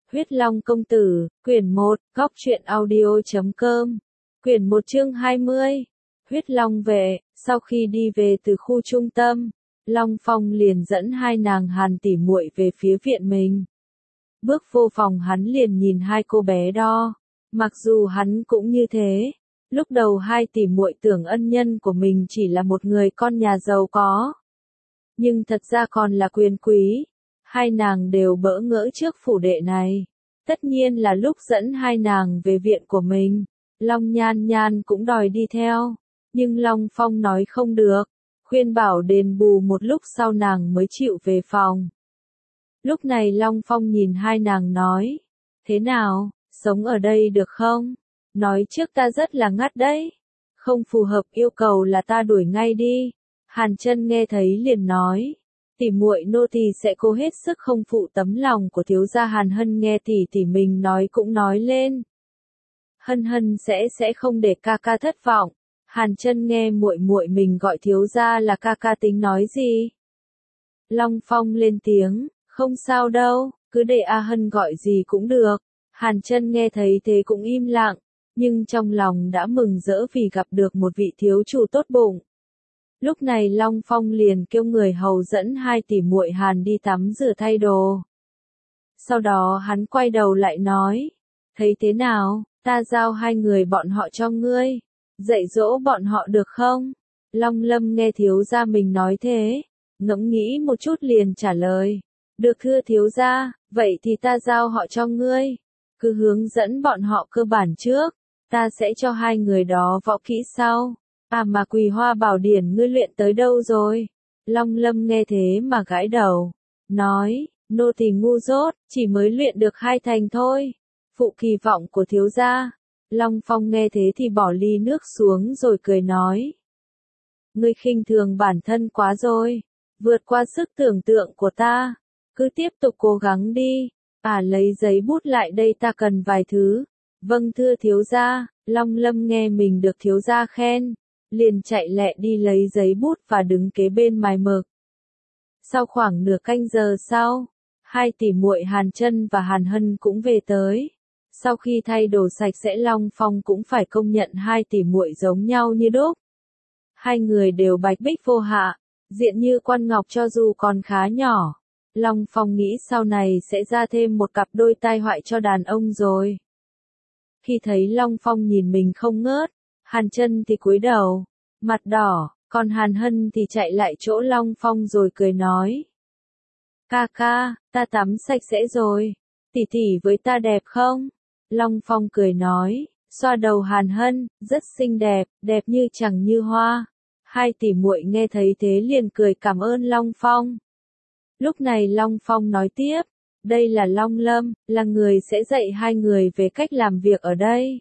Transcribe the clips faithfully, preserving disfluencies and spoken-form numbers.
Huyết Long Công Tử, quyển một, góc truyện audio chấm com, quyển một chương hai mươi. Huyết Long về, sau khi đi về từ khu trung tâm, Long Phong liền dẫn hai nàng Hàn tỷ muội về phía viện mình. Bước vô phòng hắn liền nhìn hai cô bé đó, mặc dù hắn cũng như thế. Lúc đầu hai tỷ muội tưởng ân nhân của mình chỉ là một người con nhà giàu có, nhưng thật ra còn là quyền quý. Hai nàng đều bỡ ngỡ trước phủ đệ này. Tất nhiên là lúc dẫn hai nàng về viện của mình, Long Nhan Nhan cũng đòi đi theo, nhưng Long Phong nói không được, khuyên bảo đền bù một lúc sau nàng mới chịu về phòng. Lúc này Long Phong nhìn hai nàng nói, thế nào, sống ở đây được không? Nói trước ta rất là ngắt đấy, không phù hợp yêu cầu là ta đuổi ngay đi. Hàn Chân nghe thấy liền nói, tỷ muội nô tỳ sẽ cố hết sức không phụ tấm lòng của thiếu gia. Hàn Hân nghe tỷ tỷ mình nói cũng nói lên, Hân Hân sẽ sẽ không để ca ca thất vọng. Hàn Chân nghe muội muội mình gọi thiếu gia là ca ca tính nói gì? Long Phong lên tiếng, không sao đâu, cứ để A Hân gọi gì cũng được. Hàn Chân nghe thấy thế cũng im lặng, nhưng trong lòng đã mừng rỡ vì gặp được một vị thiếu chủ tốt bụng. Lúc này Long Phong liền kêu người hầu dẫn hai tỷ muội Hàn đi tắm rửa thay đồ. Sau đó hắn quay đầu lại nói, thấy thế nào, ta giao hai người bọn họ cho ngươi, dạy dỗ bọn họ được không? Long Lâm nghe thiếu gia mình nói thế, ngẫm nghĩ một chút liền trả lời, được thưa thiếu gia, vậy thì ta giao họ cho ngươi, cứ hướng dẫn bọn họ cơ bản trước, ta sẽ cho hai người đó võ kỹ sau. À mà Quỳ Hoa Bảo Điển ngươi luyện tới đâu rồi? Long Lâm nghe thế mà gãi đầu, nói, nô tỳ ngu dốt, chỉ mới luyện được hai thành thôi. Phụ kỳ vọng của thiếu gia. Long Phong nghe thế thì bỏ ly nước xuống rồi cười nói, ngươi khinh thường bản thân quá rồi, vượt qua sức tưởng tượng của ta, cứ tiếp tục cố gắng đi. À lấy giấy bút lại đây, ta cần vài thứ. Vâng thưa thiếu gia. Long Lâm nghe mình được thiếu gia khen, liền chạy lẹ đi lấy giấy bút và đứng kế bên mài mực. Sau khoảng nửa canh giờ sau, hai tỷ muội Hàn Chân và Hàn Hân cũng về tới. Sau khi thay đồ sạch sẽ, Long Phong cũng phải công nhận hai tỷ muội giống nhau như đúc. Hai người đều bạch bích vô hạ, diện như quan ngọc cho dù còn khá nhỏ. Long Phong nghĩ sau này sẽ ra thêm một cặp đôi tai họa cho đàn ông rồi. Khi thấy Long Phong nhìn mình không ngớt, Hàn Chân thì cúi đầu, mặt đỏ, còn Hàn Hân thì chạy lại chỗ Long Phong rồi cười nói, ca ca, ta tắm sạch sẽ rồi, tỷ tỷ với ta đẹp không? Long Phong cười nói, xoa đầu Hàn Hân, rất xinh đẹp, đẹp như chẳng như hoa. Hai tỷ muội nghe thấy thế liền cười cảm ơn Long Phong. Lúc này Long Phong nói tiếp, đây là Long Lâm, là người sẽ dạy hai người về cách làm việc ở đây.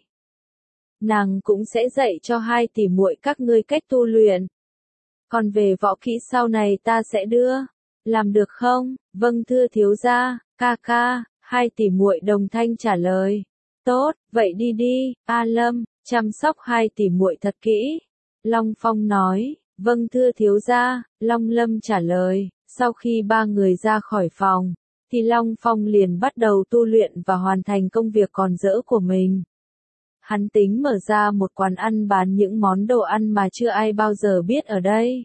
Nàng cũng sẽ dạy cho hai tỷ muội các ngươi cách tu luyện. Còn về võ kỹ sau này ta sẽ đưa, làm được không? Vâng thưa thiếu gia, ca ca. Hai tỷ muội đồng thanh trả lời, tốt, vậy đi đi, A Lâm, chăm sóc hai tỷ muội thật kỹ. Long Phong nói, vâng thưa thiếu gia. Long Lâm trả lời. Sau khi ba người ra khỏi phòng, thì Long Phong liền bắt đầu tu luyện và hoàn thành công việc còn dỡ của mình. Hắn tính mở ra một quán ăn bán những món đồ ăn mà chưa ai bao giờ biết ở đây.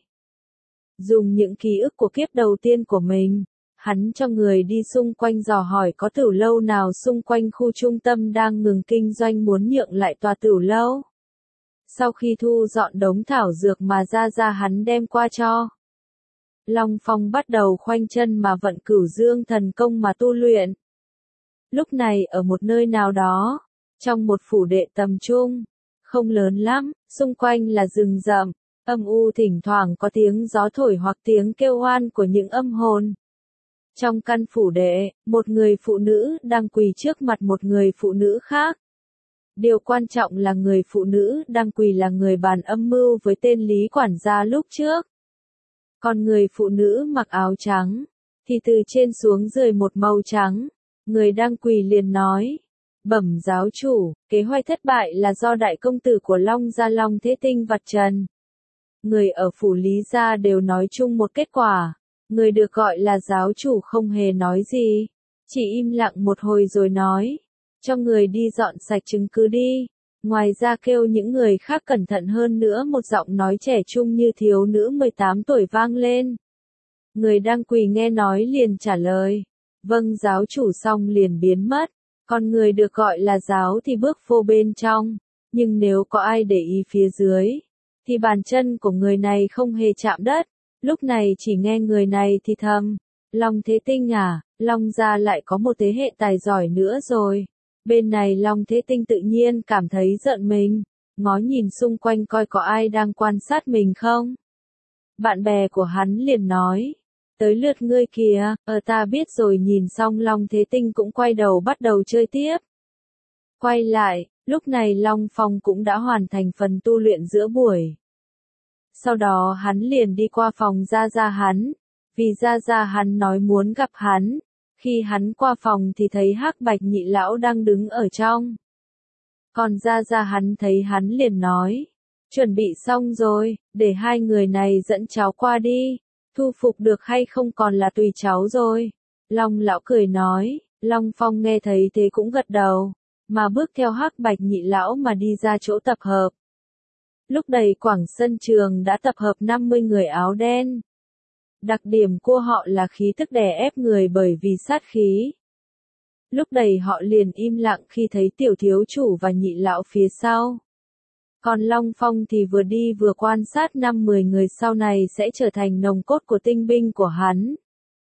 Dùng những ký ức của kiếp đầu tiên của mình, hắn cho người đi xung quanh dò hỏi có tửu lâu nào xung quanh khu trung tâm đang ngừng kinh doanh muốn nhượng lại tòa tửu lâu. Sau khi thu dọn đống thảo dược mà ra ra hắn đem qua cho, Long Phong bắt đầu khoanh chân mà vận Cửu Dương thần công mà tu luyện. Lúc này ở một nơi nào đó, trong một phủ đệ tầm trung, không lớn lắm, xung quanh là rừng rậm, âm u, thỉnh thoảng có tiếng gió thổi hoặc tiếng kêu oan của những âm hồn. Trong căn phủ đệ, một người phụ nữ đang quỳ trước mặt một người phụ nữ khác. Điều quan trọng là người phụ nữ đang quỳ là người bàn âm mưu với tên Lý quản gia lúc trước. Còn người phụ nữ mặc áo trắng, thì từ trên xuống dưới một màu trắng. Người đang quỳ liền nói, bẩm giáo chủ, kế hoạch thất bại là do đại công tử của Long gia Long Thế Tinh vạch trần. Người ở phủ Lý gia đều nói chung một kết quả. Người được gọi là giáo chủ không hề nói gì, chỉ im lặng một hồi rồi nói, cho người đi dọn sạch chứng cứ đi, ngoài ra kêu những người khác cẩn thận hơn nữa. Một giọng nói trẻ trung như thiếu nữ mười tám tuổi vang lên. Người đang quỳ nghe nói liền trả lời, vâng giáo chủ, xong liền biến mất. Còn người được gọi là giáo thì bước vô bên trong, nhưng nếu có ai để ý phía dưới, thì bàn chân của người này không hề chạm đất. Lúc này chỉ nghe người này thì thầm, Long Thế Tinh à, Long gia lại có một thế hệ tài giỏi nữa rồi. Bên này Long Thế Tinh tự nhiên cảm thấy giận mình, ngó nhìn xung quanh coi có ai đang quan sát mình không. Bạn bè của hắn liền nói, tới lượt ngươi kìa, ờ ta biết rồi. Nhìn xong Long Thế Tinh cũng quay đầu bắt đầu chơi tiếp. Quay lại, lúc này Long Phong cũng đã hoàn thành phần tu luyện giữa buổi. Sau đó hắn liền đi qua phòng Gia Gia hắn, vì Gia Gia hắn nói muốn gặp hắn. Khi hắn qua phòng thì thấy Hắc Bạch Nhị lão đang đứng ở trong. Còn Gia Gia hắn thấy hắn liền nói, chuẩn bị xong rồi, để hai người này dẫn cháu qua đi, thu phục được hay không còn là tùy cháu rồi. Long lão cười nói, Long Phong nghe thấy thế cũng gật đầu, mà bước theo Hắc Bạch Nhị lão mà đi ra chỗ tập hợp. Lúc đầy quảng sân trường đã tập hợp năm mươi người áo đen. Đặc điểm của họ là khí tức đè ép người bởi vì sát khí. Lúc đầy họ liền im lặng khi thấy tiểu thiếu chủ và nhị lão phía sau. Còn Long Phong thì vừa đi vừa quan sát năm mười người sau này sẽ trở thành nòng cốt của tinh binh của hắn.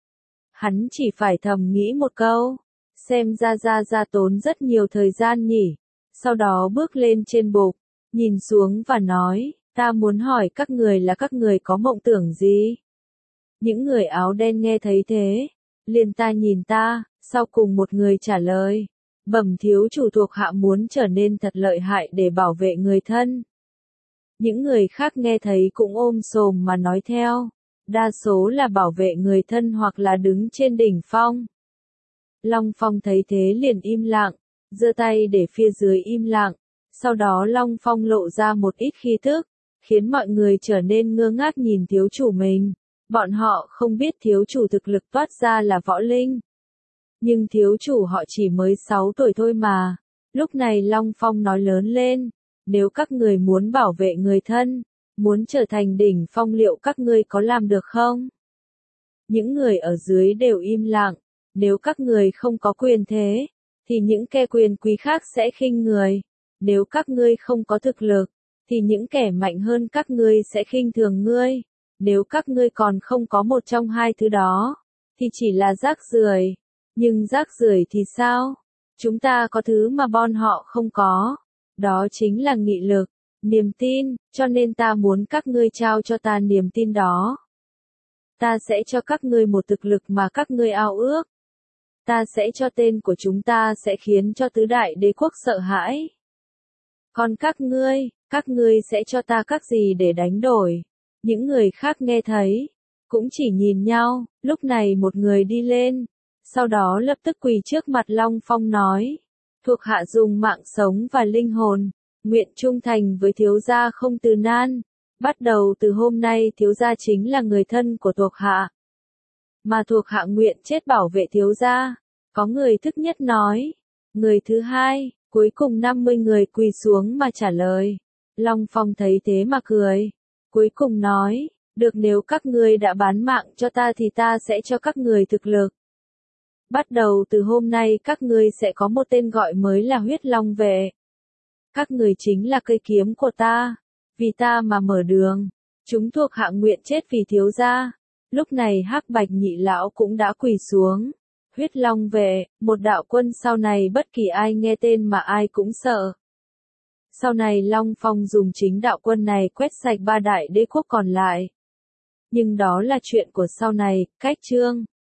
Hắn chỉ phải thầm nghĩ một câu, xem ra ra ra tốn rất nhiều thời gian nhỉ. Sau đó bước lên trên bục, nhìn xuống và nói, ta muốn hỏi các người là các người có mộng tưởng gì? Những người áo đen nghe thấy thế, liền ta nhìn ta, sau cùng một người trả lời, bẩm thiếu chủ, thuộc hạ muốn trở nên thật lợi hại để bảo vệ người thân. Những người khác nghe thấy cũng ôm xồm mà nói theo, đa số là bảo vệ người thân hoặc là đứng trên đỉnh phong. Long Phong thấy thế liền im lặng, giơ tay để phía dưới im lặng, sau đó Long Phong lộ ra một ít khí tức, khiến mọi người trở nên ngơ ngác nhìn thiếu chủ mình. Bọn họ không biết thiếu chủ thực lực toát ra là võ linh. Nhưng thiếu chủ họ chỉ mới sáu tuổi thôi mà. Lúc này Long Phong nói lớn lên, nếu các người muốn bảo vệ người thân, muốn trở thành đỉnh phong, liệu các ngươi có làm được không? Những người ở dưới đều im lặng, nếu các người không có quyền thế, thì những kẻ quyền quý khác sẽ khinh người. Nếu các ngươi không có thực lực, thì những kẻ mạnh hơn các ngươi sẽ khinh thường ngươi. Nếu các ngươi còn không có một trong hai thứ đó, thì chỉ là rác rưởi. Nhưng rác rưởi thì sao? Chúng ta có thứ mà bọn họ không có. Đó chính là nghị lực, niềm tin, cho nên ta muốn các ngươi trao cho ta niềm tin đó. Ta sẽ cho các ngươi một thực lực mà các ngươi ao ước. Ta sẽ cho tên của chúng ta sẽ khiến cho tứ đại đế quốc sợ hãi. Còn các ngươi, các ngươi sẽ cho ta các gì để đánh đổi? Những người khác nghe thấy, cũng chỉ nhìn nhau. Lúc này một người đi lên, sau đó lập tức quỳ trước mặt Long Phong nói, thuộc hạ dùng mạng sống và linh hồn, nguyện trung thành với thiếu gia không từ nan. Bắt đầu từ hôm nay thiếu gia chính là người thân của thuộc hạ, mà thuộc hạ nguyện chết bảo vệ thiếu gia. Có người thức nhất nói, người thứ hai, cuối cùng năm mươi người quỳ xuống mà trả lời. Long Phong thấy thế mà cười, cuối cùng nói, được, nếu các ngươi đã bán mạng cho ta thì ta sẽ cho các người thực lực. Bắt đầu từ hôm nay các ngươi sẽ có một tên gọi mới là Huyết Long Vệ. Các người chính là cây kiếm của ta, vì ta mà mở đường. Chúng thuộc hạ nguyện chết vì thiếu gia. Lúc này Hắc Bạch Nhị lão cũng đã quỳ xuống. Huyết Long Vệ, một đạo quân sau này bất kỳ ai nghe tên mà ai cũng sợ. Sau này Long Phong dùng chính đạo quân này quét sạch ba đại đế quốc còn lại. Nhưng đó là chuyện của sau này, cách chương.